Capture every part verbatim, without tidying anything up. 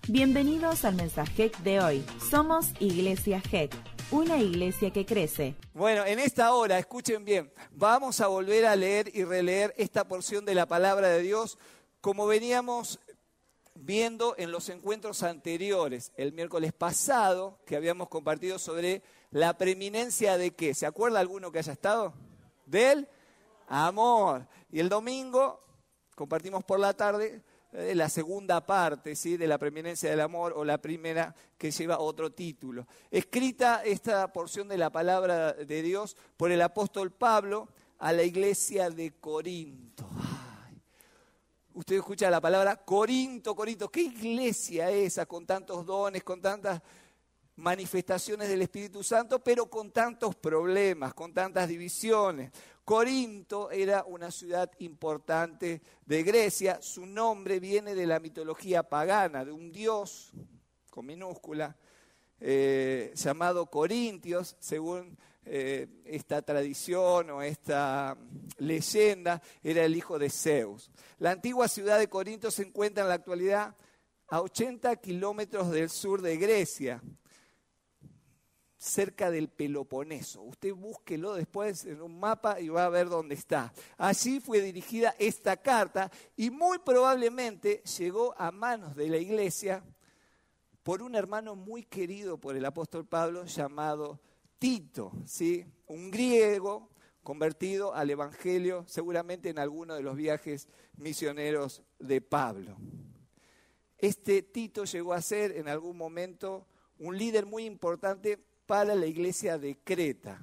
Bienvenidos al mensaje de hoy. Somos Iglesia G E C, una iglesia que crece. Bueno, en esta hora, escuchen bien, vamos a volver a leer y releer esta porción de la palabra de Dios como veníamos viendo en los encuentros anteriores, el miércoles pasado, que habíamos compartido sobre la preeminencia de ¿qué? ¿Se acuerda alguno que haya estado? Del amor. Y el domingo compartimos por la tarde eh, la segunda parte, ¿sí? De la preeminencia del amor, o la primera que lleva otro título. Escrita esta porción de la palabra de Dios por el apóstol Pablo a la iglesia de Corinto. Usted escucha la palabra Corinto, Corinto. ¿Qué iglesia esa con tantos dones, con tantas manifestaciones del Espíritu Santo, pero con tantos problemas, con tantas divisiones? Corinto era una ciudad importante de Grecia. Su nombre viene de la mitología pagana, de un dios con minúscula, eh, llamado Corintios, según eh, esta tradición o esta leyenda, era el hijo de Zeus. La antigua ciudad de Corinto se encuentra en la actualidad a ochenta kilómetros del sur de Grecia, cerca del Peloponeso. Usted búsquelo después en un mapa y va a ver dónde está. Allí fue dirigida esta carta y muy probablemente llegó a manos de la iglesia por un hermano muy querido por el apóstol Pablo llamado Tito, ¿sí? Un griego convertido al evangelio, seguramente en alguno de los viajes misioneros de Pablo. Este Tito llegó a ser en algún momento un líder muy importante para la iglesia de Creta.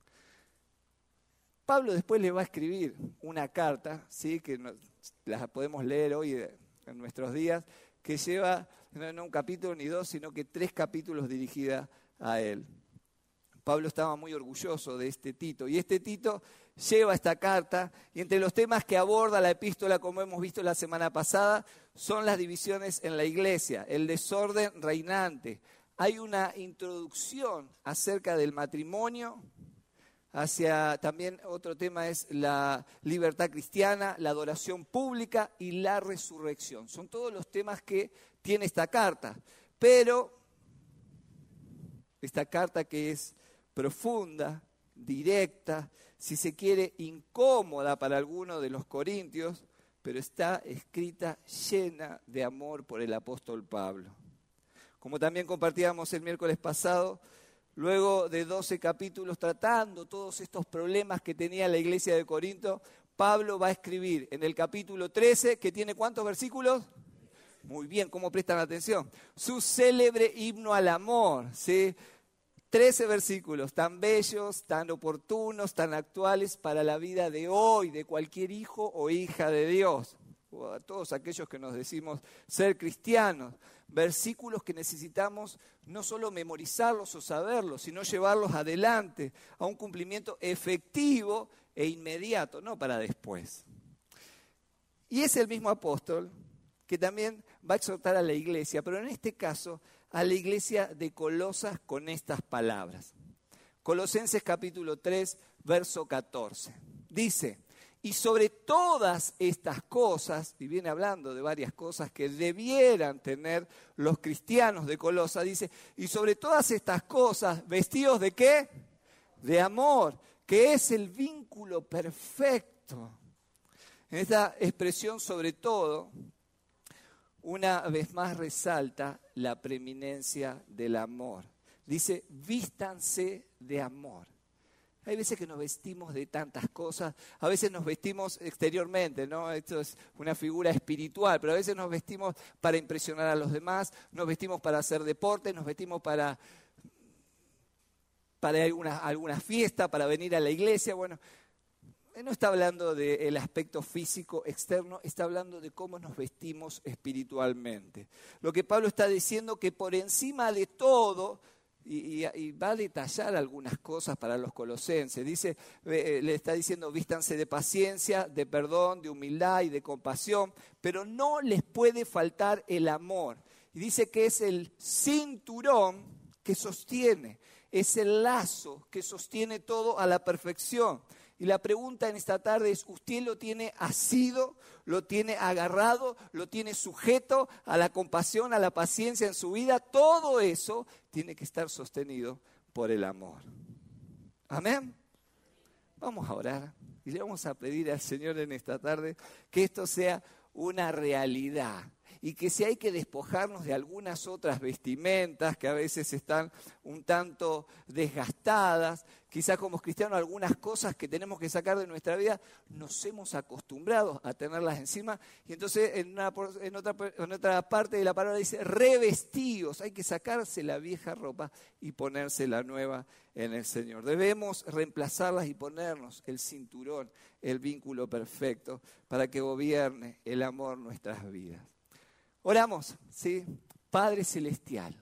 Pablo después le va a escribir una carta, ¿sí? Que nos, la podemos leer hoy en nuestros días, que lleva no, no un capítulo ni dos, sino que tres capítulos dirigida a él. Pablo estaba muy orgulloso de este Tito, y este Tito lleva esta carta, y entre los temas que aborda la epístola, como hemos visto la semana pasada, son las divisiones en la iglesia, el desorden reinante. Hay una introducción acerca del matrimonio, hacia también otro tema es la libertad cristiana, la adoración pública y la resurrección. Son todos los temas que tiene esta carta, pero esta carta que es profunda, directa, si se quiere incómoda para algunos de los corintios, pero está escrita llena de amor por el apóstol Pablo. Como también compartíamos el miércoles pasado, luego de doce capítulos tratando todos estos problemas que tenía la iglesia de Corinto, Pablo va a escribir en el capítulo trece, que tiene ¿cuántos versículos? Muy bien, ¿cómo prestan atención? Su célebre himno al amor, ¿sí? trece versículos tan bellos, tan oportunos, tan actuales para la vida de hoy, de cualquier hijo o hija de Dios, o a todos aquellos que nos decimos ser cristianos. Versículos que necesitamos no solo memorizarlos o saberlos, sino llevarlos adelante a un cumplimiento efectivo e inmediato, no para después. Y es el mismo apóstol que también va a exhortar a la iglesia, pero en este caso a la iglesia de Colosas con estas palabras. Colosenses capítulo tres, verso catorce. Dice: y sobre todas estas cosas, y viene hablando de varias cosas que debieran tener los cristianos de Colosas, dice, y sobre todas estas cosas, vestidos de ¿qué? De amor, que es el vínculo perfecto. En esta expresión sobre todo, una vez más resalta la preeminencia del amor. Dice, vístanse de amor. Hay veces que nos vestimos de tantas cosas, a veces nos vestimos exteriormente, ¿no? Esto es una figura espiritual, pero a veces nos vestimos para impresionar a los demás, nos vestimos para hacer deporte, nos vestimos para, para alguna, alguna fiesta, para venir a la iglesia. Bueno, no está hablando del aspecto físico externo, está hablando de cómo nos vestimos espiritualmente. Lo que Pablo está diciendo que por encima de todo, Y, y, y va a detallar algunas cosas para los colosenses. Dice, eh, le está diciendo, vístanse de paciencia, de perdón, de humildad y de compasión, pero no les puede faltar el amor. Y dice que es el cinturón que sostiene, es el lazo que sostiene todo a la perfección. Y la pregunta en esta tarde es, ¿usted lo tiene asido, lo tiene agarrado, lo tiene sujeto a la compasión, a la paciencia en su vida? Todo eso tiene que estar sostenido por el amor. Amén. Vamos a orar y le vamos a pedir al Señor en esta tarde que esto sea una realidad. Y que si hay que despojarnos de algunas otras vestimentas que a veces están un tanto desgastadas, quizás como cristianos algunas cosas que tenemos que sacar de nuestra vida, nos hemos acostumbrado a tenerlas encima. Y entonces en, una, en, otra, en otra parte de la palabra dice, revestidos, hay que sacarse la vieja ropa y ponerse la nueva en el Señor. Debemos reemplazarlas y ponernos el cinturón, el vínculo perfecto, para que gobierne el amor nuestras vidas. Oramos, ¿sí? Padre Celestial,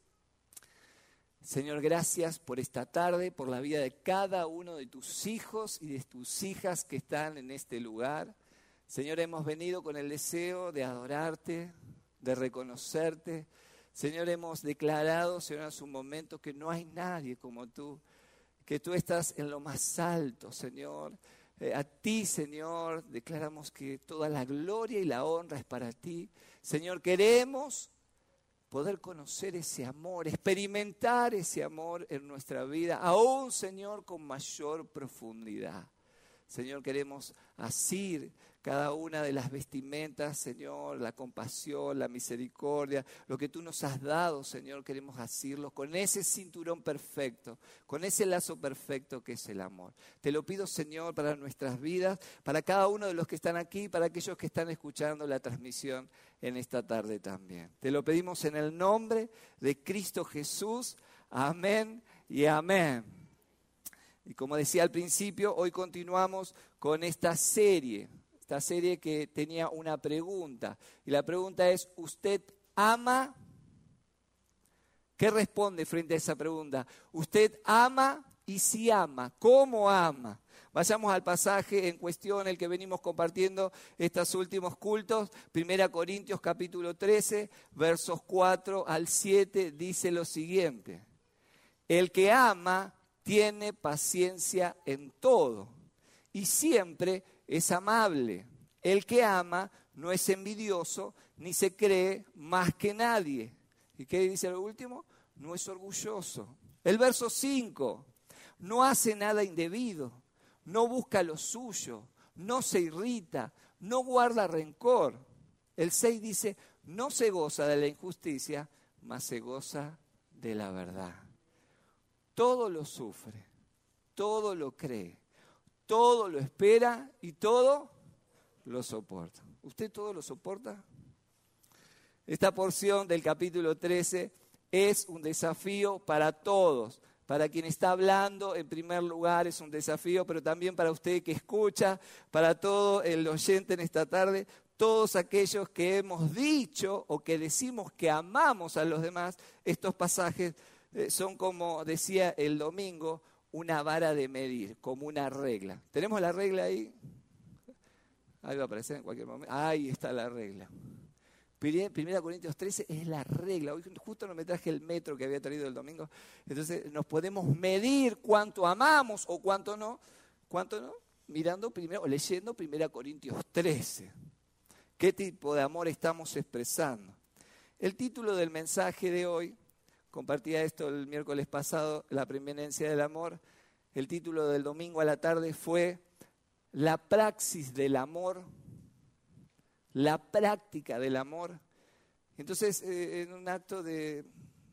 Señor, gracias por esta tarde, por la vida de cada uno de tus hijos y de tus hijas que están en este lugar. Señor, hemos venido con el deseo de adorarte, de reconocerte. Señor, hemos declarado, Señor, hace un momento que no hay nadie como tú, que tú estás en lo más alto, Señor. Eh, a ti, Señor, declaramos que toda la gloria y la honra es para ti. Señor, queremos poder conocer ese amor, experimentar ese amor en nuestra vida, aún, Señor, con mayor profundidad. Señor, queremos asir cada una de las vestimentas, Señor, la compasión, la misericordia, lo que tú nos has dado, Señor, queremos asirlo con ese cinturón perfecto, con ese lazo perfecto que es el amor. Te lo pido, Señor, para nuestras vidas, para cada uno de los que están aquí, para aquellos que están escuchando la transmisión en esta tarde también. Te lo pedimos en el nombre de Cristo Jesús. Amén y amén. Y como decía al principio, hoy continuamos con esta serie, esta serie que tenía una pregunta. Y la pregunta es, ¿usted ama? ¿Qué responde frente a esa pregunta? ¿Usted ama? Y si ama, ¿cómo ama? Vayamos al pasaje en cuestión, el que venimos compartiendo estos últimos cultos. Primera Corintios capítulo trece, versos cuatro al siete, dice lo siguiente. El que ama tiene paciencia en todo y siempre es amable. El que ama no es envidioso ni se cree más que nadie. ¿Y qué dice lo último? No es orgulloso. El verso cinco, no hace nada indebido, no busca lo suyo, no se irrita, no guarda rencor. El seis dice, no se goza de la injusticia, mas se goza de la verdad. Todo lo sufre, todo lo cree, todo lo espera y todo lo soporta. ¿Usted todo lo soporta? Esta porción del capítulo trece es un desafío para todos. Para quien está hablando, en primer lugar, es un desafío, pero también para usted que escucha, para todo el oyente en esta tarde, todos aquellos que hemos dicho o que decimos que amamos a los demás, estos pasajes eh, son, como decía el domingo, una vara de medir, como una regla. ¿Tenemos la regla ahí? Ahí va a aparecer en cualquier momento. Ahí está la regla. Primera Corintios trece es la regla. Hoy justo no me traje el metro que había traído el domingo. Entonces nos podemos medir cuánto amamos o cuánto no. ¿Cuánto no? Mirando primero, o leyendo Primera Corintios trece. ¿Qué tipo de amor estamos expresando? El título del mensaje de hoy, compartía esto el miércoles pasado, la preeminencia del amor. El título del domingo a la tarde fue La praxis del amor. La práctica del amor. Entonces, eh, en un acto de,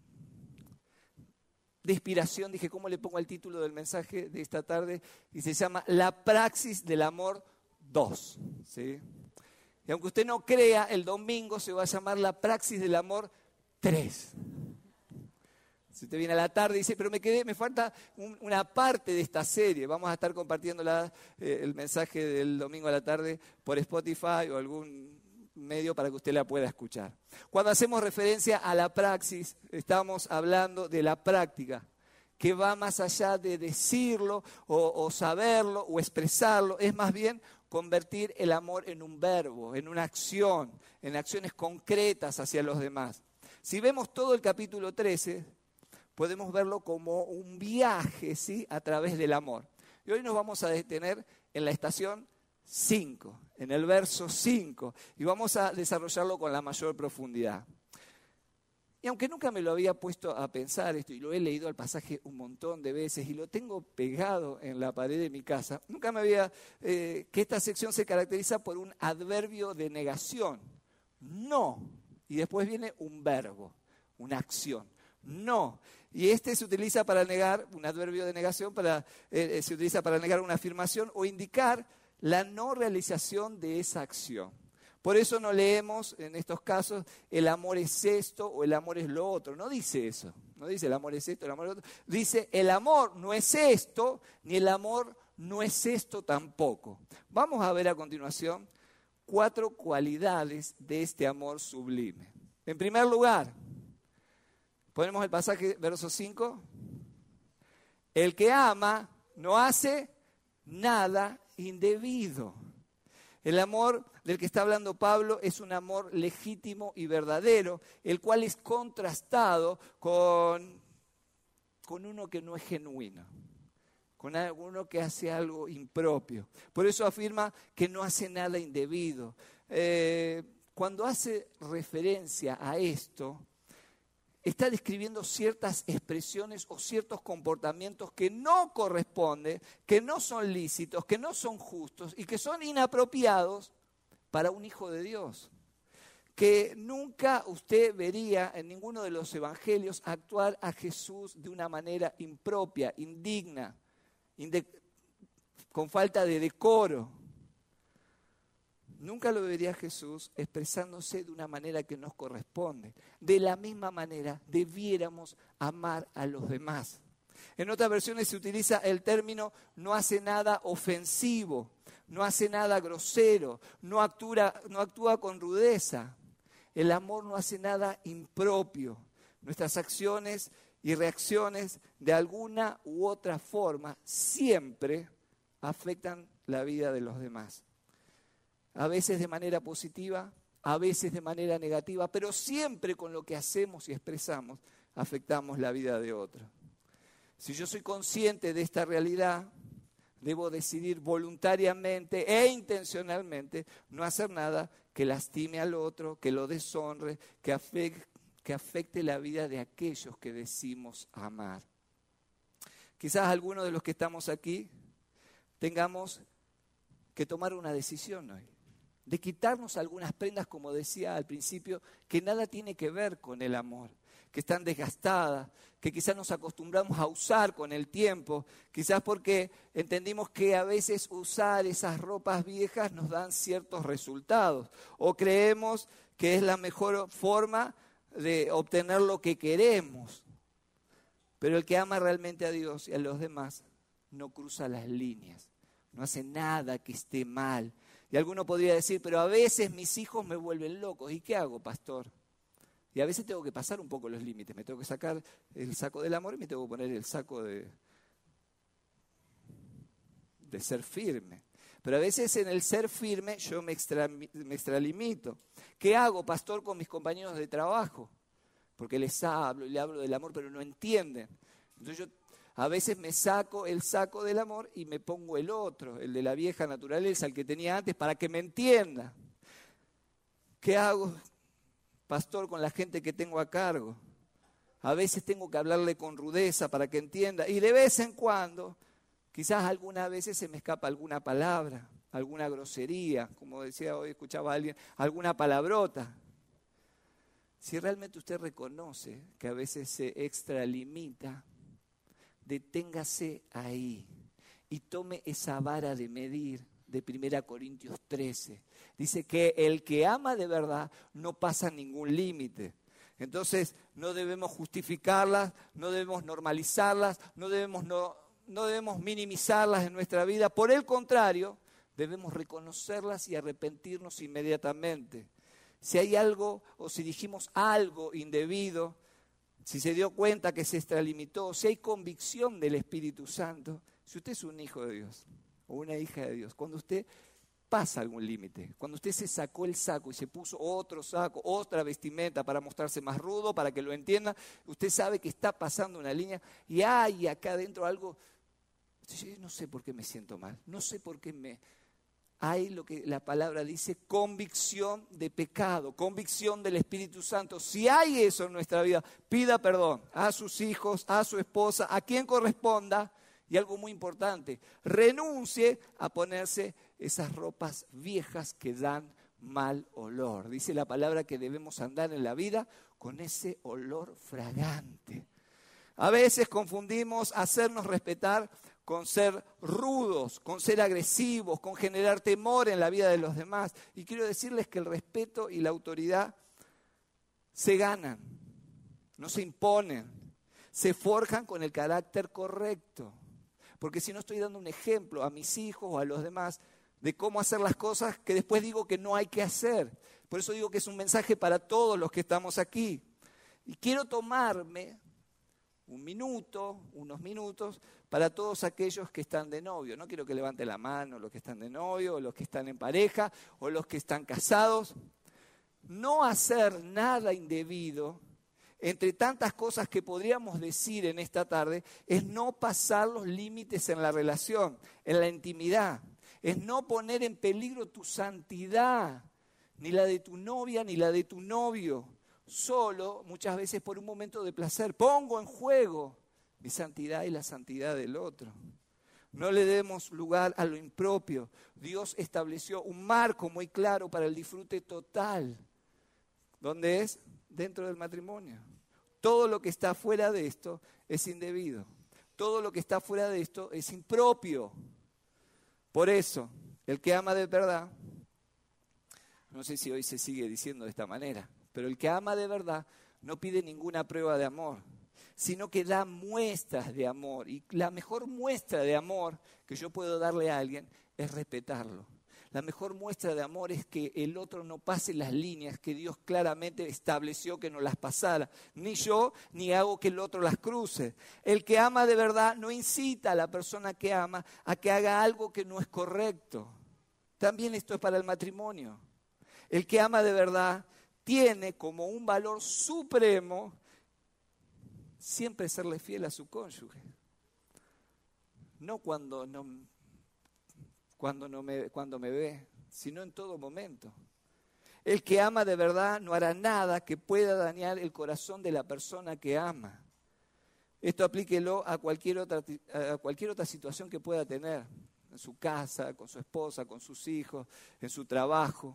de inspiración, dije, ¿cómo le pongo el título del mensaje de esta tarde? Y se llama La praxis del amor dos. ¿Sí? Y aunque usted no crea, el domingo se va a llamar La praxis del amor tres. Si usted viene a la tarde y dice, pero me quedé, me falta un, una parte de esta serie. Vamos a estar compartiendo la, eh, el mensaje del domingo a la tarde por Spotify o algún medio para que usted la pueda escuchar. Cuando hacemos referencia a la praxis, estamos hablando de la práctica, que va más allá de decirlo o, o saberlo o expresarlo. Es más bien convertir el amor en un verbo, en una acción, en acciones concretas hacia los demás. Si vemos todo el capítulo trece, podemos verlo como un viaje, ¿sí?, a través del amor. Y hoy nos vamos a detener en la estación cinco, en el verso cinco, y vamos a desarrollarlo con la mayor profundidad. Y aunque nunca me lo había puesto a pensar esto, y lo he leído al pasaje un montón de veces, y lo tengo pegado en la pared de mi casa, nunca me había, eh, que esta sección se caracteriza por un adverbio de negación, no, y después viene un verbo, una acción, no. Y este se utiliza para negar, un adverbio de negación, para, eh, se utiliza para negar una afirmación o indicar la no realización de esa acción. Por eso no leemos en estos casos el amor es esto o el amor es lo otro. No dice eso. No dice el amor es esto, el amor es lo otro. Dice el amor no es esto, ni el amor no es esto tampoco. Vamos a ver a continuación cuatro cualidades de este amor sublime. En primer lugar, ponemos el pasaje, verso cinco. El que ama no hace nada indebido. El amor del que está hablando Pablo es un amor legítimo y verdadero, el cual es contrastado con, con uno que no es genuino, con uno que hace algo impropio. Por eso afirma que no hace nada indebido. Eh, cuando hace referencia a esto, está describiendo ciertas expresiones o ciertos comportamientos que no corresponden, que no son lícitos, que no son justos y que son inapropiados para un hijo de Dios. Que nunca usted vería en ninguno de los evangelios actuar a Jesús de una manera impropia, indigna, inde- con falta de decoro. Nunca lo vería Jesús expresándose de una manera que nos corresponde. De la misma manera debiéramos amar a los demás. En otras versiones se utiliza el término no hace nada ofensivo, no hace nada grosero, no actúa, no actúa con rudeza. El amor no hace nada impropio. Nuestras acciones y reacciones de alguna u otra forma siempre afectan la vida de los demás. A veces de manera positiva, a veces de manera negativa, pero siempre con lo que hacemos y expresamos afectamos la vida de otro. Si yo soy consciente de esta realidad, debo decidir voluntariamente e intencionalmente no hacer nada que lastime al otro, que lo deshonre, que afecte, que afecte la vida de aquellos que decimos amar. Quizás algunos de los que estamos aquí tengamos que tomar una decisión hoy, de quitarnos algunas prendas, como decía al principio, que nada tiene que ver con el amor, que están desgastadas, que quizás nos acostumbramos a usar con el tiempo, quizás porque entendimos que a veces usar esas ropas viejas nos dan ciertos resultados, o creemos que es la mejor forma de obtener lo que queremos. Pero el que ama realmente a Dios y a los demás no cruza las líneas, no hace nada que esté mal. Y alguno podría decir, pero a veces mis hijos me vuelven locos. ¿Y qué hago, pastor? Y a veces tengo que pasar un poco los límites. Me tengo que sacar el saco del amor y me tengo que poner el saco de, de ser firme. Pero a veces en el ser firme yo me, extra, me extralimito. ¿Qué hago, pastor, con mis compañeros de trabajo? Porque les hablo y les hablo del amor, pero no entienden. Entonces yo a veces me saco el saco del amor y me pongo el otro, el de la vieja naturaleza, el que tenía antes, para que me entienda. ¿Qué hago, pastor, con la gente que tengo a cargo? A veces tengo que hablarle con rudeza para que entienda. Y de vez en cuando, quizás algunas veces se me escapa alguna palabra, alguna grosería, como decía hoy, escuchaba a alguien, alguna palabrota. Si realmente usted reconoce que a veces se extralimita, deténgase ahí y tome esa vara de medir de primera Corintios trece. Dice que el que ama de verdad no pasa ningún límite. Entonces no debemos justificarlas, no debemos normalizarlas, no debemos, no, no debemos minimizarlas en nuestra vida. Por el contrario, debemos reconocerlas y arrepentirnos inmediatamente. Si hay algo o si dijimos algo indebido, si se dio cuenta que se extralimitó, si hay convicción del Espíritu Santo, si usted es un hijo de Dios o una hija de Dios, cuando usted pasa algún límite, cuando usted se sacó el saco y se puso otro saco, otra vestimenta para mostrarse más rudo, para que lo entienda, usted sabe que está pasando una línea y hay acá adentro algo Yo no sé por qué me siento mal, no sé por qué me... Hay lo que la palabra dice, convicción de pecado, convicción del Espíritu Santo. Si hay eso en nuestra vida, pida perdón a sus hijos, a su esposa, a quien corresponda. Y algo muy importante, renuncie a ponerse esas ropas viejas que dan mal olor. Dice la palabra que debemos andar en la vida con ese olor fragante. A veces confundimos hacernos respetar con ser rudos, con ser agresivos, con generar temor en la vida de los demás. Y quiero decirles que el respeto y la autoridad se ganan, no se imponen, se forjan con el carácter correcto. Porque si no estoy dando un ejemplo a mis hijos o a los demás de cómo hacer las cosas que después digo que no hay que hacer. Por eso digo que es un mensaje para todos los que estamos aquí. Y quiero tomarme un minuto, unos minutos, para todos aquellos que están de novio. No quiero que levanten la mano los que están de novio, o los que están en pareja, o los que están casados. No hacer nada indebido, entre tantas cosas que podríamos decir en esta tarde, es no pasar los límites en la relación, en la intimidad. Es no poner en peligro tu santidad, ni la de tu novia, ni la de tu novio. Solo, muchas veces por un momento de placer, pongo en juego mi santidad y la santidad del otro. No le demos lugar a lo impropio. Dios estableció un marco muy claro para el disfrute total. ¿Dónde es? Dentro del matrimonio. Todo lo que está fuera de esto es indebido. Todo lo que está fuera de esto es impropio. Por eso, el que ama de verdad, no sé si hoy se sigue diciendo de esta manera, pero el que ama de verdad no pide ninguna prueba de amor, sino que da muestras de amor. Y la mejor muestra de amor que yo puedo darle a alguien es respetarlo. La mejor muestra de amor es que el otro no pase las líneas que Dios claramente estableció que no las pasara. Ni yo, ni hago que el otro las cruce. El que ama de verdad no incita a la persona que ama a que haga algo que no es correcto. También esto es para el matrimonio. El que ama de verdad tiene como un valor supremo siempre serle fiel a su cónyuge. No cuando no, cuando no me, cuando me ve, sino en todo momento. El que ama de verdad no hará nada que pueda dañar el corazón de la persona que ama. Esto aplíquelo a cualquier otra, a cualquier otra situación que pueda tener, en su casa, con su esposa, con sus hijos, en su trabajo.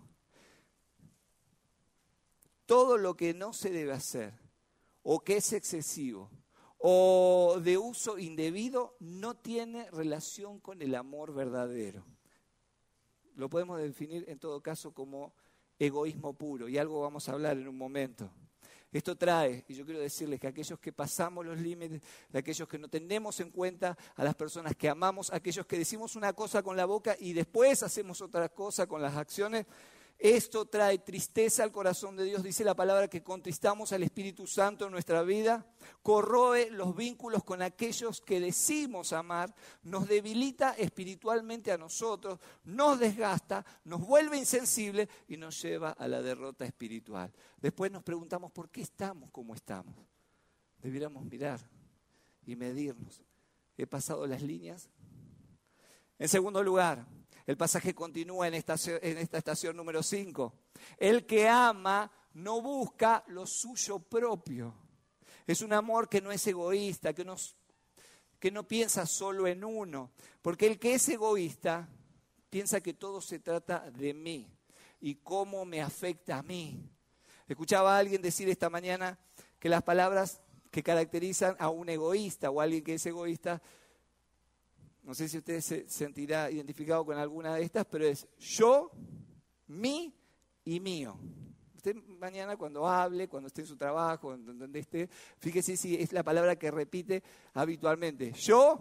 Todo lo que no se debe hacer, o que es excesivo, o de uso indebido, no tiene relación con el amor verdadero. Lo podemos definir en todo caso como egoísmo puro, y algo vamos a hablar en un momento. Esto trae, y yo quiero decirles que aquellos que pasamos los límites, de aquellos que no tenemos en cuenta a las personas que amamos, aquellos que decimos una cosa con la boca y después hacemos otra cosa con las acciones, esto trae tristeza al corazón de Dios. Dice la palabra que contristamos al Espíritu Santo en nuestra vida, corroe los vínculos con aquellos que decimos amar, nos debilita espiritualmente a nosotros, nos desgasta, nos vuelve insensibles y nos lleva a la derrota espiritual. Después nos preguntamos por qué estamos como estamos. Debiéramos mirar y medirnos. ¿He pasado las líneas? En segundo lugar, el pasaje continúa en esta, en esta estación número cinco. El que ama no busca lo suyo propio. Es un amor que no es egoísta, que no, que no piensa solo en uno. Porque el que es egoísta piensa que todo se trata de mí y cómo me afecta a mí. Escuchaba a alguien decir esta mañana que las palabras que caracterizan a un egoísta o a alguien que es egoísta, no sé si usted se sentirá identificado con alguna de estas, pero es yo, mí y mío. Usted mañana cuando hable, cuando esté en su trabajo, en donde esté, fíjese si es la palabra que repite habitualmente. Yo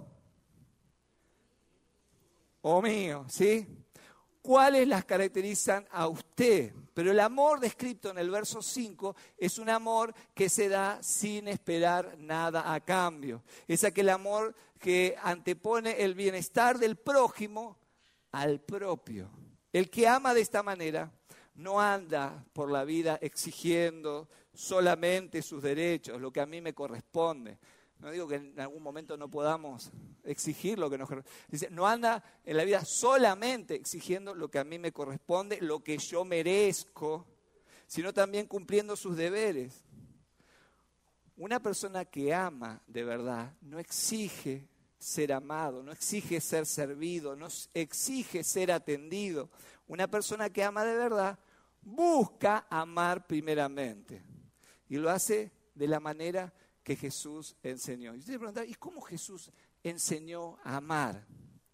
o mío, ¿sí? ¿Cuáles las caracterizan a usted? Pero el amor descrito en el verso cinco es un amor que se da sin esperar nada a cambio. Es aquel amor que antepone el bienestar del prójimo al propio. El que ama de esta manera no anda por la vida exigiendo solamente sus derechos, lo que a mí me corresponde. No digo que en algún momento no podamos exigir lo que nos corresponde. Dice, no anda en la vida solamente exigiendo lo que a mí me corresponde, lo que yo merezco, sino también cumpliendo sus deberes. Una persona que ama de verdad no exige ser amado, no exige ser servido, no exige ser atendido. Una persona que ama de verdad busca amar primeramente y lo hace de la manera que Jesús enseñó. Y usted se pregunta, ¿y cómo Jesús enseñó a amar?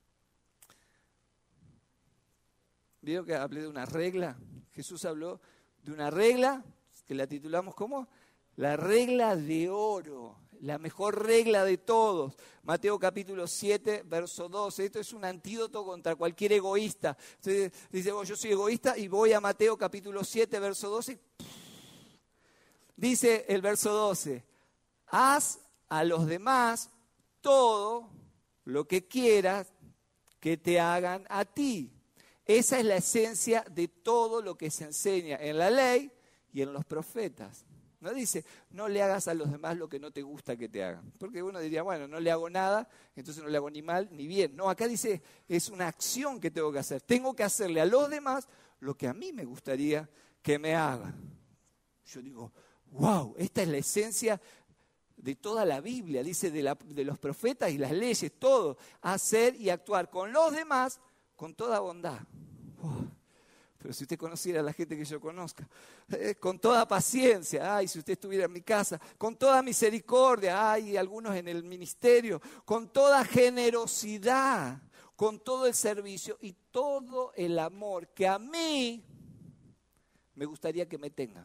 ¿Vieron que hablé de una regla? Jesús habló de una regla que la titulamos como la regla de oro, la mejor regla de todos. Mateo capítulo siete, verso doce. Esto es un antídoto contra cualquier egoísta. Entonces dice, oh, yo soy egoísta y voy a Mateo capítulo siete, verso doce. Dice el verso doce, haz a los demás todo lo que quieras que te hagan a ti. Esa es la esencia de todo lo que se enseña en la ley y en los profetas. No dice, no le hagas a los demás lo que no te gusta que te hagan. Porque uno diría, bueno, no le hago nada, entonces no le hago ni mal ni bien. No, acá dice, es una acción que tengo que hacer. Tengo que hacerle a los demás lo que a mí me gustaría que me hagan. Yo digo, wow, esta es la esencia de toda la Biblia. Dice de, la, de los profetas y las leyes, todo. Hacer y actuar con los demás con toda bondad. Wow. Pero si usted conociera a la gente que yo conozca, eh, con toda paciencia, ay, si usted estuviera en mi casa, con toda misericordia, ay, algunos en el ministerio, con toda generosidad, con todo el servicio y todo el amor que a mí me gustaría que me tengan.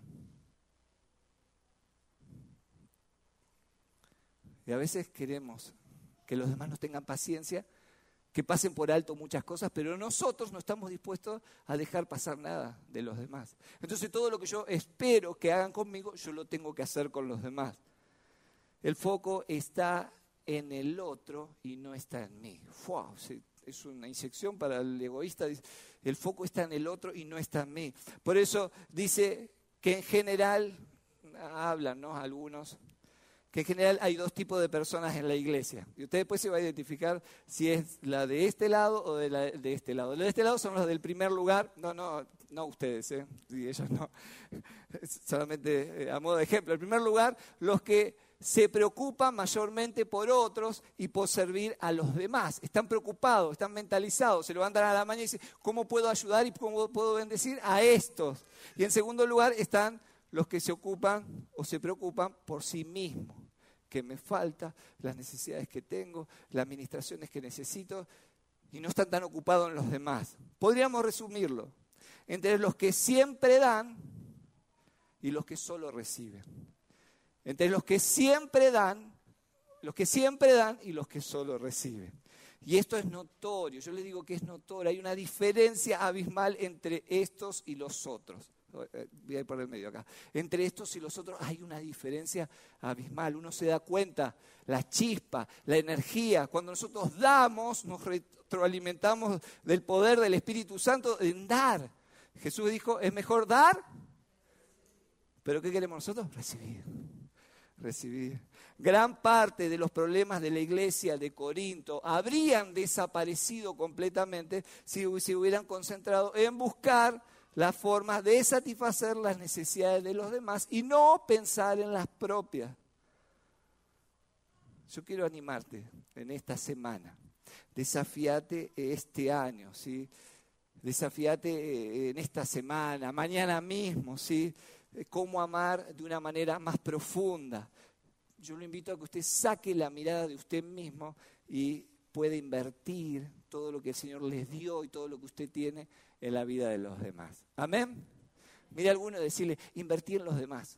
Y a veces queremos que los demás nos tengan paciencia, que pasen por alto muchas cosas, pero nosotros no estamos dispuestos a dejar pasar nada de los demás. Entonces todo lo que yo espero que hagan conmigo, yo lo tengo que hacer con los demás. El foco está en el otro y no está en mí. Wow, es una inyección para el egoísta. El foco está en el otro y no está en mí. Por eso dice que en general, hablan, ¿no? Algunos, que en general hay dos tipos de personas en la iglesia. Y usted después se va a identificar si es la de este lado o de, la, de este lado. Los de este lado son los del primer lugar. No, no, no ustedes, ¿eh? Y ellos no. Solamente a modo de ejemplo. En primer lugar, los que se preocupan mayormente por otros y por servir a los demás. Están preocupados, están mentalizados. Se levantan a la mañana y dicen, ¿cómo puedo ayudar y cómo puedo bendecir a estos? Y en segundo lugar están los que se ocupan o se preocupan por sí mismos. Que me falta, las necesidades que tengo, las administraciones que necesito, y no están tan ocupados en los demás. Podríamos resumirlo entre los que siempre dan y los que solo reciben. Entre los que siempre dan, los que siempre dan y los que solo reciben. Y esto es notorio, yo les digo que es notorio, hay una diferencia abismal entre estos y los otros. Voy a ir por el medio acá. Entre estos y los otros hay una diferencia abismal. Uno se da cuenta, la chispa, la energía. Cuando nosotros damos, nos retroalimentamos del poder del Espíritu Santo en dar. Jesús dijo, es mejor dar, pero ¿qué queremos nosotros? Recibir. Recibir. Gran parte de los problemas de la iglesia de Corinto habrían desaparecido completamente si se hubieran concentrado en buscar la forma de satisfacer las necesidades de los demás y no pensar en las propias. Yo quiero animarte en esta semana. Desafíate este año, ¿sí? Desafíate en esta semana, mañana mismo, ¿sí? Cómo amar de una manera más profunda. Yo lo invito a que usted saque la mirada de usted mismo y pueda invertir todo lo que el Señor les dio y todo lo que usted tiene en la vida de los demás. Amén. Mire a alguno y decirle, invertí en los demás.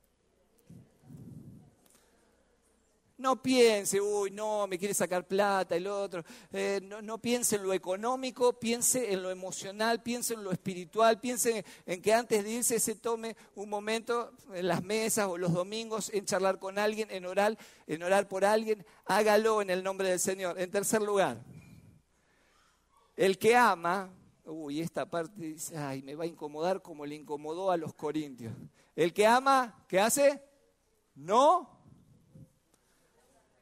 No piense, uy, no, me quiere sacar plata, el otro. Eh, no, no piense en lo económico, piense en lo emocional, piense en lo espiritual, piense en que antes de irse se tome un momento en las mesas o los domingos en charlar con alguien, en orar, en orar por alguien. Hágalo en el nombre del Señor. En tercer lugar, el que ama, uy, esta parte dice, ay, me va a incomodar como le incomodó a los corintios. El que ama, ¿qué hace? No.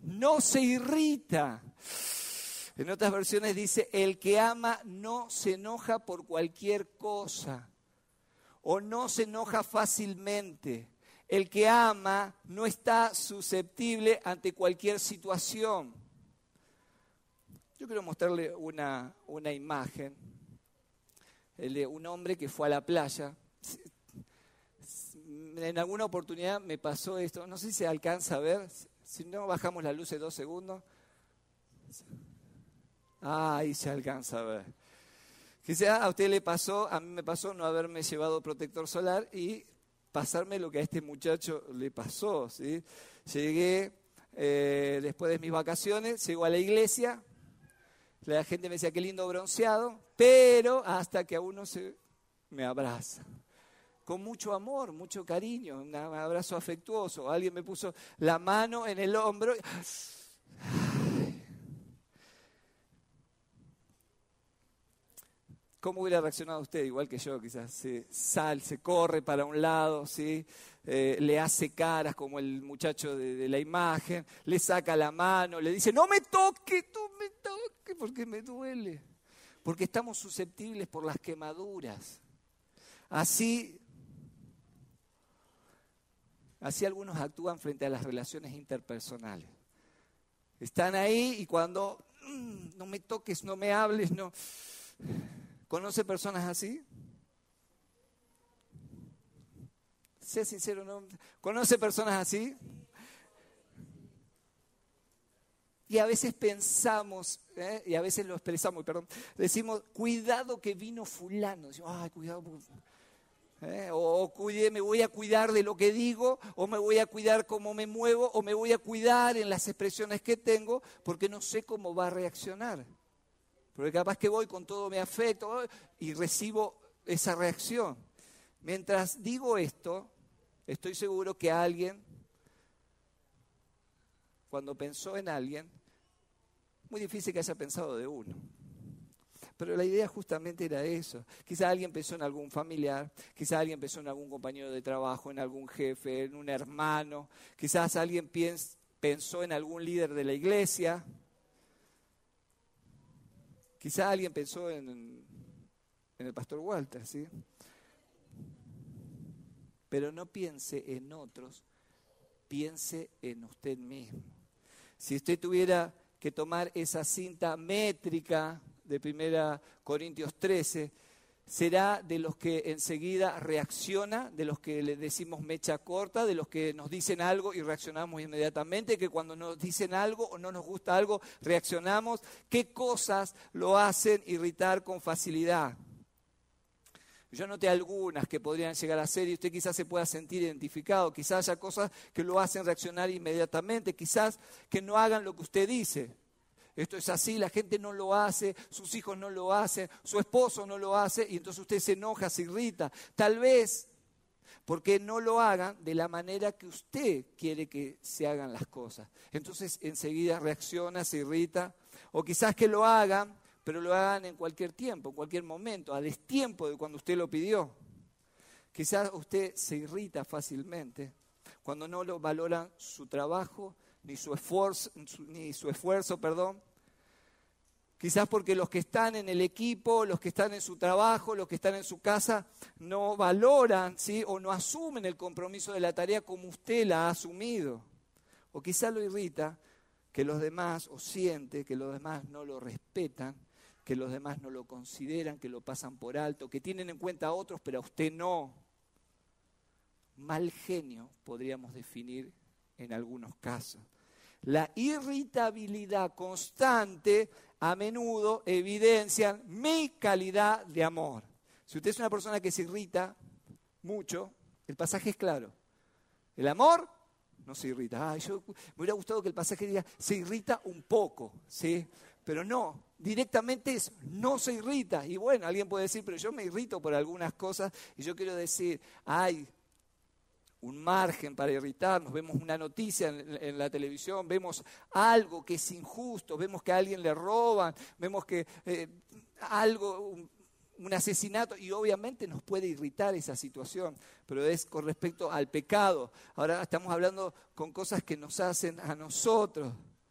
no se irrita. En otras versiones dice, el que ama no se enoja por cualquier cosa o no se enoja fácilmente. El que ama no está susceptible ante cualquier situación. Yo quiero mostrarle una, una imagen el de un hombre que fue a la playa. En alguna oportunidad me pasó esto, no sé si se alcanza a ver, si no bajamos las luces dos segundos. Ah, ahí se alcanza a ver. Quizás a usted le pasó, a mí me pasó no haberme llevado protector solar y pasarme lo que a este muchacho le pasó, ¿sí? Llegué eh, después de mis vacaciones, llego a la iglesia, la gente me decía qué lindo bronceado, pero hasta que a uno se me abraza. Con mucho amor, mucho cariño, un abrazo afectuoso. Alguien me puso la mano en el hombro. ¿Cómo hubiera reaccionado usted? Igual que yo, quizás. Se sale, se corre para un lado, ¿sí? Eh, le hace caras como el muchacho de, de la imagen, le saca la mano, le dice, no me toque, no me toque, porque me duele. Porque estamos susceptibles por las quemaduras. Así... Así algunos actúan frente a las relaciones interpersonales. Están ahí y cuando mmm, no me toques, no me hables, no. ¿Conoce personas así? Sé sincero, ¿no? ¿Conoce personas así? Y a veces pensamos, ¿eh? y a veces lo expresamos, perdón, decimos, cuidado que vino fulano. Decimos, ay, cuidado. ¿Eh? O, o cuide, me voy a cuidar de lo que digo, o me voy a cuidar cómo me muevo, o me voy a cuidar en las expresiones que tengo, porque no sé cómo va a reaccionar. Porque capaz que voy con todo mi afecto y recibo esa reacción. Mientras digo esto, estoy seguro que alguien, cuando pensó en alguien, muy difícil que haya pensado de uno. Pero la idea justamente era eso. Quizá alguien pensó en algún familiar, quizá alguien pensó en algún compañero de trabajo, en algún jefe, en un hermano. Quizás alguien piens, pensó en algún líder de la iglesia. Quizá alguien pensó en, en el pastor Walter, ¿sí? Pero no piense en otros, piense en usted mismo. Si usted tuviera que tomar esa cinta métrica de primera Corintios trece, será de los que enseguida reacciona, de los que le decimos mecha corta, de los que nos dicen algo y reaccionamos inmediatamente, que cuando nos dicen algo o no nos gusta algo, reaccionamos. ¿Qué cosas lo hacen irritar con facilidad? Yo noté algunas que podrían llegar a ser y usted quizás se pueda sentir identificado, quizás haya cosas que lo hacen reaccionar inmediatamente, quizás que no hagan lo que usted dice. Esto es así, la gente no lo hace, sus hijos no lo hacen, su esposo no lo hace y entonces usted se enoja, se irrita. Tal vez porque no lo hagan de la manera que usted quiere que se hagan las cosas. Entonces enseguida reacciona, se irrita. O quizás que lo hagan, pero lo hagan en cualquier tiempo, en cualquier momento, a destiempo de cuando usted lo pidió. Quizás usted se irrita fácilmente cuando no lo valoran su trabajo, ni su esfuerzo, ni su esfuerzo, perdón. Quizás porque los que están en el equipo, los que están en su trabajo, los que están en su casa, no valoran, ¿sí? O no asumen el compromiso de la tarea como usted la ha asumido. O quizás lo irrita que los demás, o siente que los demás no lo respetan, que los demás no lo consideran, que lo pasan por alto, que tienen en cuenta a otros, pero a usted no. Mal genio podríamos definir en algunos casos. La irritabilidad constante a menudo evidencia mi calidad de amor. Si usted es una persona que se irrita mucho, el pasaje es claro. El amor no se irrita. Ah, yo me hubiera gustado que el pasaje diga se irrita un poco, ¿sí? Pero no, directamente es no se irrita. Y bueno, alguien puede decir, pero yo me irrito por algunas cosas y yo quiero decir, ay, un margen para irritarnos, vemos una noticia en, en la televisión, vemos algo que es injusto, vemos que a alguien le roban, vemos que eh, algo, un, un asesinato, y obviamente nos puede irritar esa situación, pero es con respecto al pecado. Ahora estamos hablando con cosas que nos hacen a nosotros.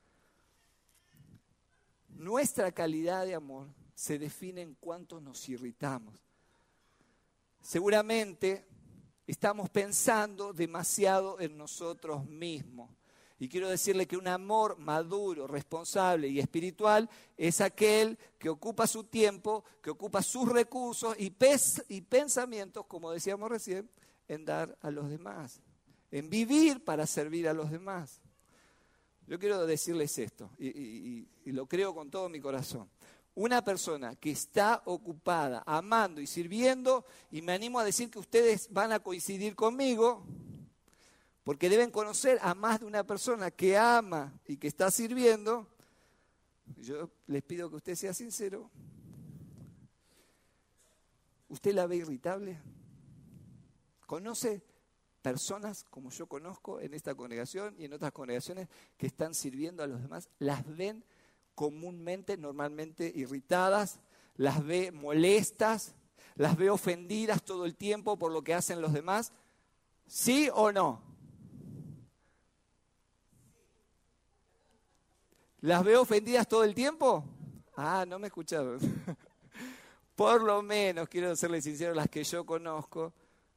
Nuestra calidad de amor se define en cuánto nos irritamos. Seguramente estamos pensando demasiado en nosotros mismos. Y quiero decirle que un amor maduro, responsable y espiritual es aquel que ocupa su tiempo, que ocupa sus recursos y, pes- y pensamientos, como decíamos recién, en dar a los demás, en vivir para servir a los demás. Yo quiero decirles esto, y, y, y lo creo con todo mi corazón. Una persona que está ocupada, amando y sirviendo, y me animo a decir que ustedes van a coincidir conmigo, porque deben conocer a más de una persona que ama y que está sirviendo. Yo les pido que usted sea sincero. ¿Usted la ve irritable? ¿Conoce personas como yo conozco en esta congregación y en otras congregaciones que están sirviendo a los demás? ¿Las ven comúnmente, normalmente irritadas? ¿Las ve molestas? ¿Las ve ofendidas todo el tiempo por lo que hacen los demás? ¿Sí o no? ¿Las veo ofendidas todo el tiempo? Ah, no me escucharon. Por lo menos, quiero serles sincero, las que yo conozco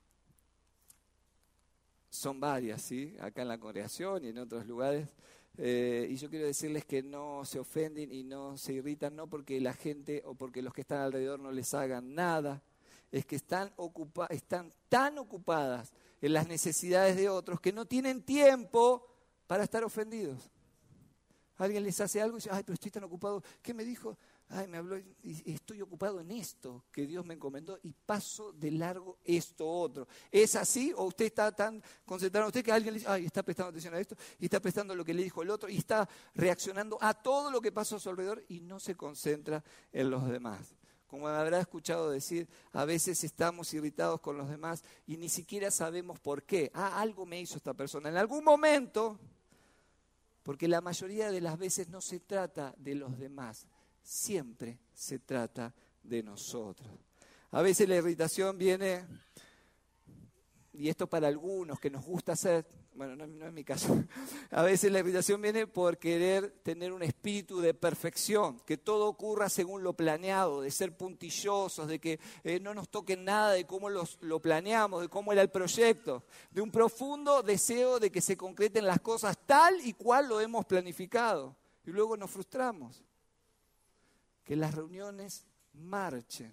son varias, ¿sí? Acá en la congregación y en otros lugares. Eh, y yo quiero decirles que no se ofenden y no se irritan, no porque la gente o porque los que están alrededor no les hagan nada. Es que están, ocupa- están tan ocupadas en las necesidades de otros que no tienen tiempo para estar ofendidos. Alguien les hace algo y dice, ay, pero estoy tan ocupado. ¿Qué me dijo? Ay, me habló y estoy ocupado en esto que Dios me encomendó y paso de largo esto otro. ¿Es así? ¿O usted está tan concentrado en usted que alguien le dice, ay, está prestando atención a esto y está prestando lo que le dijo el otro y está reaccionando a todo lo que pasa a su alrededor y no se concentra en los demás? Como me habrá escuchado decir, a veces estamos irritados con los demás y ni siquiera sabemos por qué. Ah, algo me hizo esta persona. En algún momento... Porque la mayoría de las veces no se trata de los demás, siempre se trata de nosotros. A veces la irritación viene, y esto para algunos que nos gusta hacer, bueno, no, no es mi caso, a veces la irritación viene por querer tener un espíritu de perfección, que todo ocurra según lo planeado, de ser puntillosos, de que eh, no nos toquen nada de cómo los, lo planeamos, de cómo era el proyecto, de un profundo deseo de que se concreten las cosas tal y cual lo hemos planificado. Y luego nos frustramos. Que las reuniones marchen.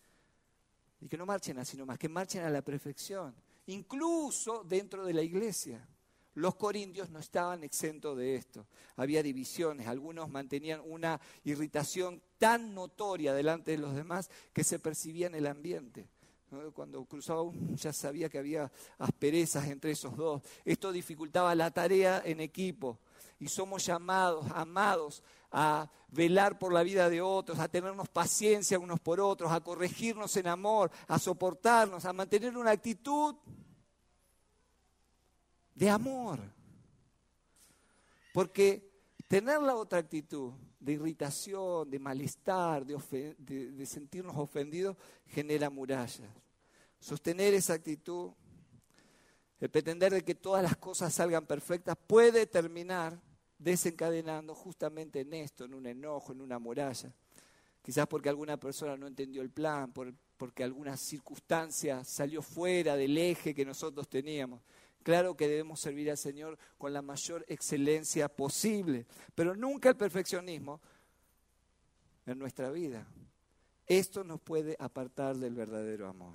Y que no marchen así nomás, que marchen a la perfección. Incluso dentro de la iglesia. Los corintios no estaban exentos de esto. Había divisiones, algunos mantenían una irritación tan notoria delante de los demás que se percibía en el ambiente. Cuando cruzaba uno ya sabía que había asperezas entre esos dos. Esto dificultaba la tarea en equipo. Y somos llamados, amados, a velar por la vida de otros, a tenernos paciencia unos por otros, a corregirnos en amor, a soportarnos, a mantener una actitud de amor. Porque tener la otra actitud de irritación, de malestar, de, ofen- de, de sentirnos ofendidos, genera murallas. Sostener esa actitud, el pretender de que todas las cosas salgan perfectas, puede terminar desencadenando justamente en esto, en un enojo, en una muralla. Quizás porque alguna persona no entendió el plan, por, porque alguna circunstancia salió fuera del eje que nosotros teníamos. Claro que debemos servir al Señor con la mayor excelencia posible, pero nunca el perfeccionismo en nuestra vida. Esto nos puede apartar del verdadero amor.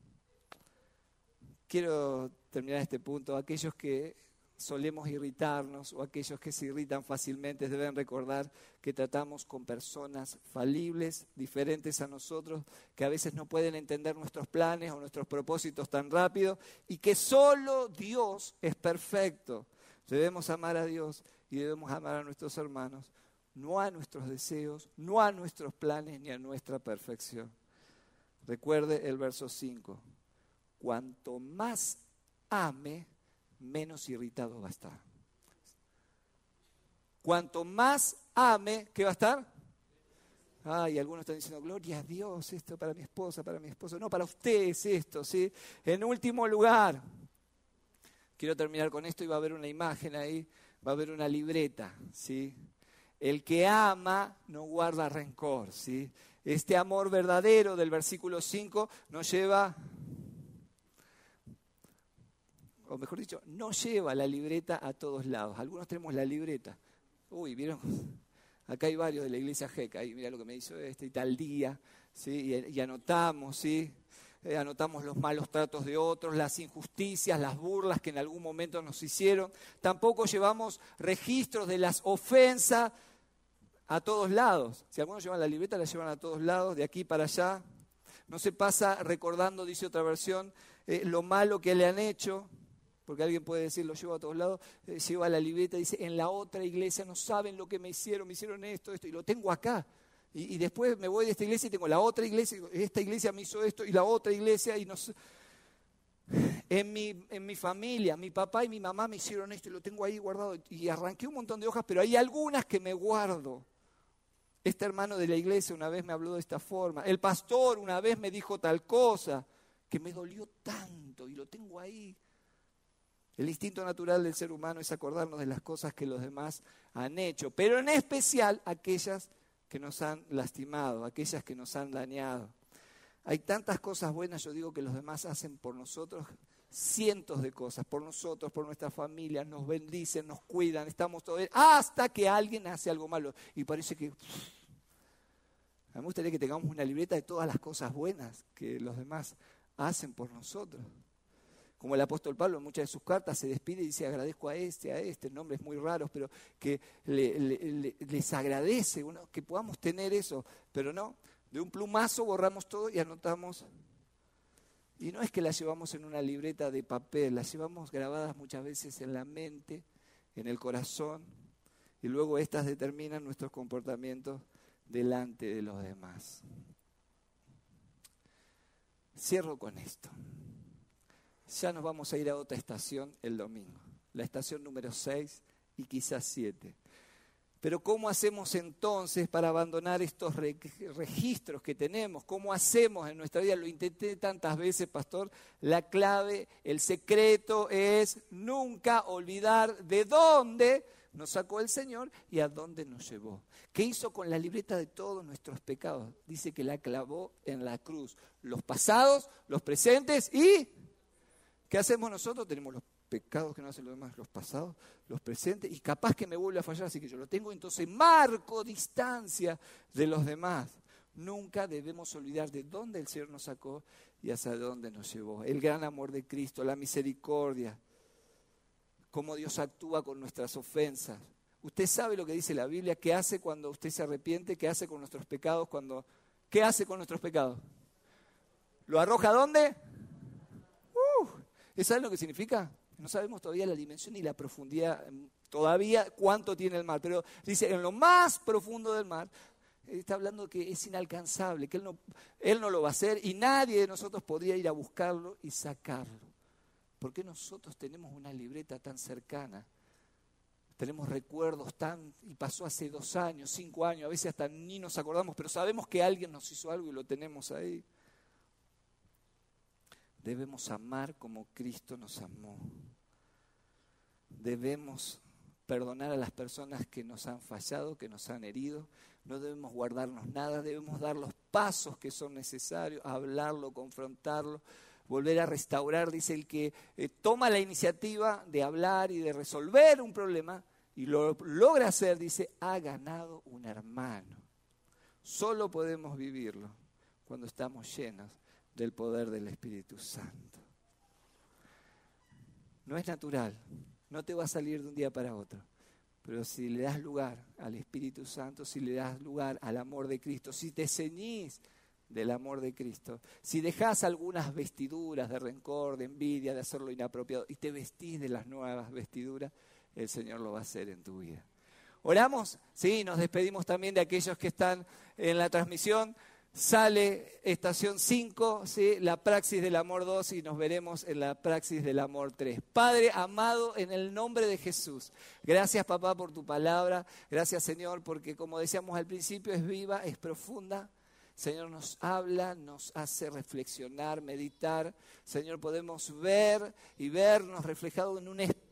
Quiero terminar este punto. Aquellos que solemos irritarnos o aquellos que se irritan fácilmente deben recordar que tratamos con personas falibles, diferentes a nosotros, que a veces no pueden entender nuestros planes o nuestros propósitos tan rápido y que solo Dios es perfecto. Debemos amar a Dios y debemos amar a nuestros hermanos, no a nuestros deseos, no a nuestros planes ni a nuestra perfección. Recuerde el verso cinco. Cuanto más ame, menos irritado va a estar. Cuanto más ame, ¿qué va a estar? Ay, algunos están diciendo, gloria a Dios, esto para mi esposa, para mi esposo. No, para usted es esto, ¿sí? En último lugar, quiero terminar con esto y va a haber una imagen ahí, va a haber una libreta, ¿sí? el que ama no guarda rencor, ¿sí? Este amor verdadero del versículo cinco nos lleva, o mejor dicho, no lleva la libreta a todos lados. Algunos tenemos la libreta. Uy, ¿vieron? Acá hay varios de la iglesia G E C. Ahí, mira lo que me hizo este y tal día, ¿sí? Y, y anotamos, ¿sí? Eh, anotamos los malos tratos de otros, las injusticias, las burlas que en algún momento nos hicieron. Tampoco llevamos registros de las ofensas a todos lados. Si algunos llevan la libreta, la llevan a todos lados, de aquí para allá. No se pasa recordando, dice otra versión, eh, lo malo que le han hecho, porque alguien puede decir, lo llevo a todos lados, eh, lleva la libreta y dice, en la otra iglesia no saben lo que me hicieron, me hicieron esto, esto, y lo tengo acá. Y, y después me voy de esta iglesia y tengo la otra iglesia, y esta iglesia me hizo esto, y la otra iglesia, y no sé. En mi, en mi familia, mi papá y mi mamá me hicieron esto, y lo tengo ahí guardado, y arranqué un montón de hojas, pero hay algunas que me guardo. Este hermano de la iglesia una vez me habló de esta forma, el pastor una vez me dijo tal cosa, que me dolió tanto, y lo tengo ahí. El instinto natural del ser humano es acordarnos de las cosas que los demás han hecho, pero en especial aquellas que nos han lastimado, aquellas que nos han dañado. Hay tantas cosas buenas, yo digo, que los demás hacen por nosotros, cientos de cosas, por nosotros, por nuestra familia, nos bendicen, nos cuidan, estamos todos bien, hasta que alguien hace algo malo. Y parece que... A mí me gustaría que tengamos una libreta de todas las cosas buenas que los demás hacen por nosotros. Como el apóstol Pablo en muchas de sus cartas se despide y dice, agradezco a este, a este, nombres muy raros, pero que le, le, le, les agradece, bueno, que podamos tener eso, pero no, de un plumazo borramos todo y anotamos. Y no es que las llevamos en una libreta de papel, las llevamos grabadas muchas veces en la mente, en el corazón, y luego estas determinan nuestros comportamientos delante de los demás. Cierro con esto. Ya nos vamos a ir a otra estación el domingo, la estación número seis y quizás siete. Pero ¿cómo hacemos entonces para abandonar estos re- registros que tenemos? ¿Cómo hacemos en nuestra vida? Lo intenté tantas veces, pastor. La clave, el secreto es nunca olvidar de dónde nos sacó el Señor y a dónde nos llevó. ¿Qué hizo con la libreta de todos nuestros pecados? Dice que la clavó en la cruz. Los pasados, los presentes y... ¿Qué hacemos nosotros? Tenemos los pecados que no hacen los demás, los pasados, los presentes, y capaz que me vuelve a fallar, así que yo lo tengo, entonces marco distancia de los demás. Nunca debemos olvidar de dónde el Señor nos sacó y hacia dónde nos llevó. El gran amor de Cristo, la misericordia, cómo Dios actúa con nuestras ofensas. Usted sabe lo que dice la Biblia, qué hace cuando usted se arrepiente, qué hace con nuestros pecados, cuando, ¿qué hace con nuestros pecados? ¿Lo arroja a dónde? ¿Saben lo que significa? No sabemos todavía la dimensión ni la profundidad, todavía cuánto tiene el mar, pero dice, en lo más profundo del mar, está hablando que es inalcanzable, que él no, él no lo va a hacer y nadie de nosotros podría ir a buscarlo y sacarlo. ¿Por qué nosotros tenemos una libreta tan cercana? Tenemos recuerdos tan, y pasó hace dos años, cinco años, a veces hasta ni nos acordamos, pero sabemos que alguien nos hizo algo y lo tenemos ahí. Debemos amar como Cristo nos amó. Debemos perdonar a las personas que nos han fallado, que nos han herido. No debemos guardarnos nada, debemos dar los pasos que son necesarios, hablarlo, confrontarlo, volver a restaurar. Dice el que eh, toma la iniciativa de hablar y de resolver un problema y lo logra hacer, dice, ha ganado un hermano. Solo podemos vivirlo cuando estamos llenos del poder del Espíritu Santo. No es natural, no te va a salir de un día para otro, pero si le das lugar al Espíritu Santo, si le das lugar al amor de Cristo, si te ceñís del amor de Cristo, si dejás algunas vestiduras de rencor, de envidia, de hacerlo inapropiado y te vestís de las nuevas vestiduras, el Señor lo va a hacer en tu vida. ¿Oramos? Sí, nos despedimos también de aquellos que están en la transmisión. Sale estación cinco, ¿sí? La praxis del amor dos y nos veremos en la praxis del amor tres. Padre amado, en el nombre de Jesús, gracias papá por tu palabra, gracias Señor porque como decíamos al principio es viva, es profunda. Señor nos habla, nos hace reflexionar, meditar. Señor podemos ver y vernos reflejados en un espíritu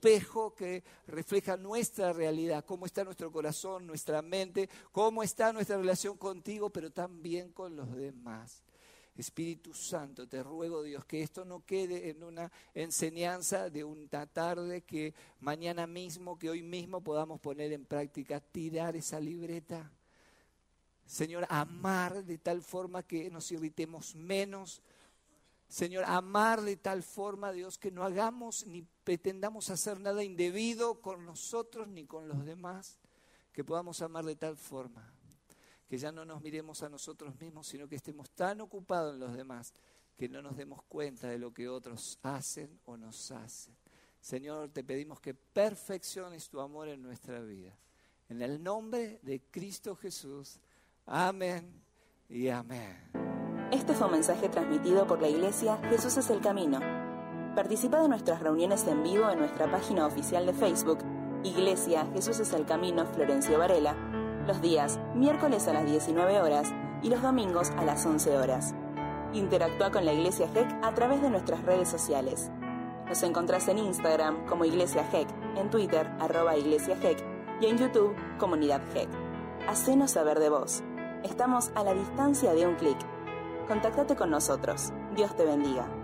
espejo que refleja nuestra realidad, cómo está nuestro corazón, nuestra mente, cómo está nuestra relación contigo, pero también con los demás. Espíritu Santo, te ruego, Dios, que esto no quede en una enseñanza de una tarde, que mañana mismo, que hoy mismo podamos poner en práctica, tirar esa libreta. Señor, amar de tal forma que nos irritemos menos. Señor, amar de tal forma, Dios, que no hagamos ni pretendamos hacer nada indebido con nosotros ni con los demás. Que podamos amar de tal forma que ya no nos miremos a nosotros mismos, sino que estemos tan ocupados en los demás que no nos demos cuenta de lo que otros hacen o nos hacen. Señor, te pedimos que perfecciones tu amor en nuestra vida. En el nombre de Cristo Jesús. Amén y amén. Este fue un mensaje transmitido por la Iglesia Jesús es el Camino. Participa de nuestras reuniones en vivo en nuestra página oficial de Facebook, Iglesia Jesús es el Camino Florencio Varela, los días miércoles a las diecinueve horas y los domingos a las once horas. Interactúa con la Iglesia G E C a través de nuestras redes sociales. Nos encontrás en Instagram como Iglesia G E C, en Twitter, arroba Iglesia G E C, y en YouTube, Comunidad G E C. Hacenos saber de vos. Estamos a la distancia de un clic. Contáctate con nosotros. Dios te bendiga.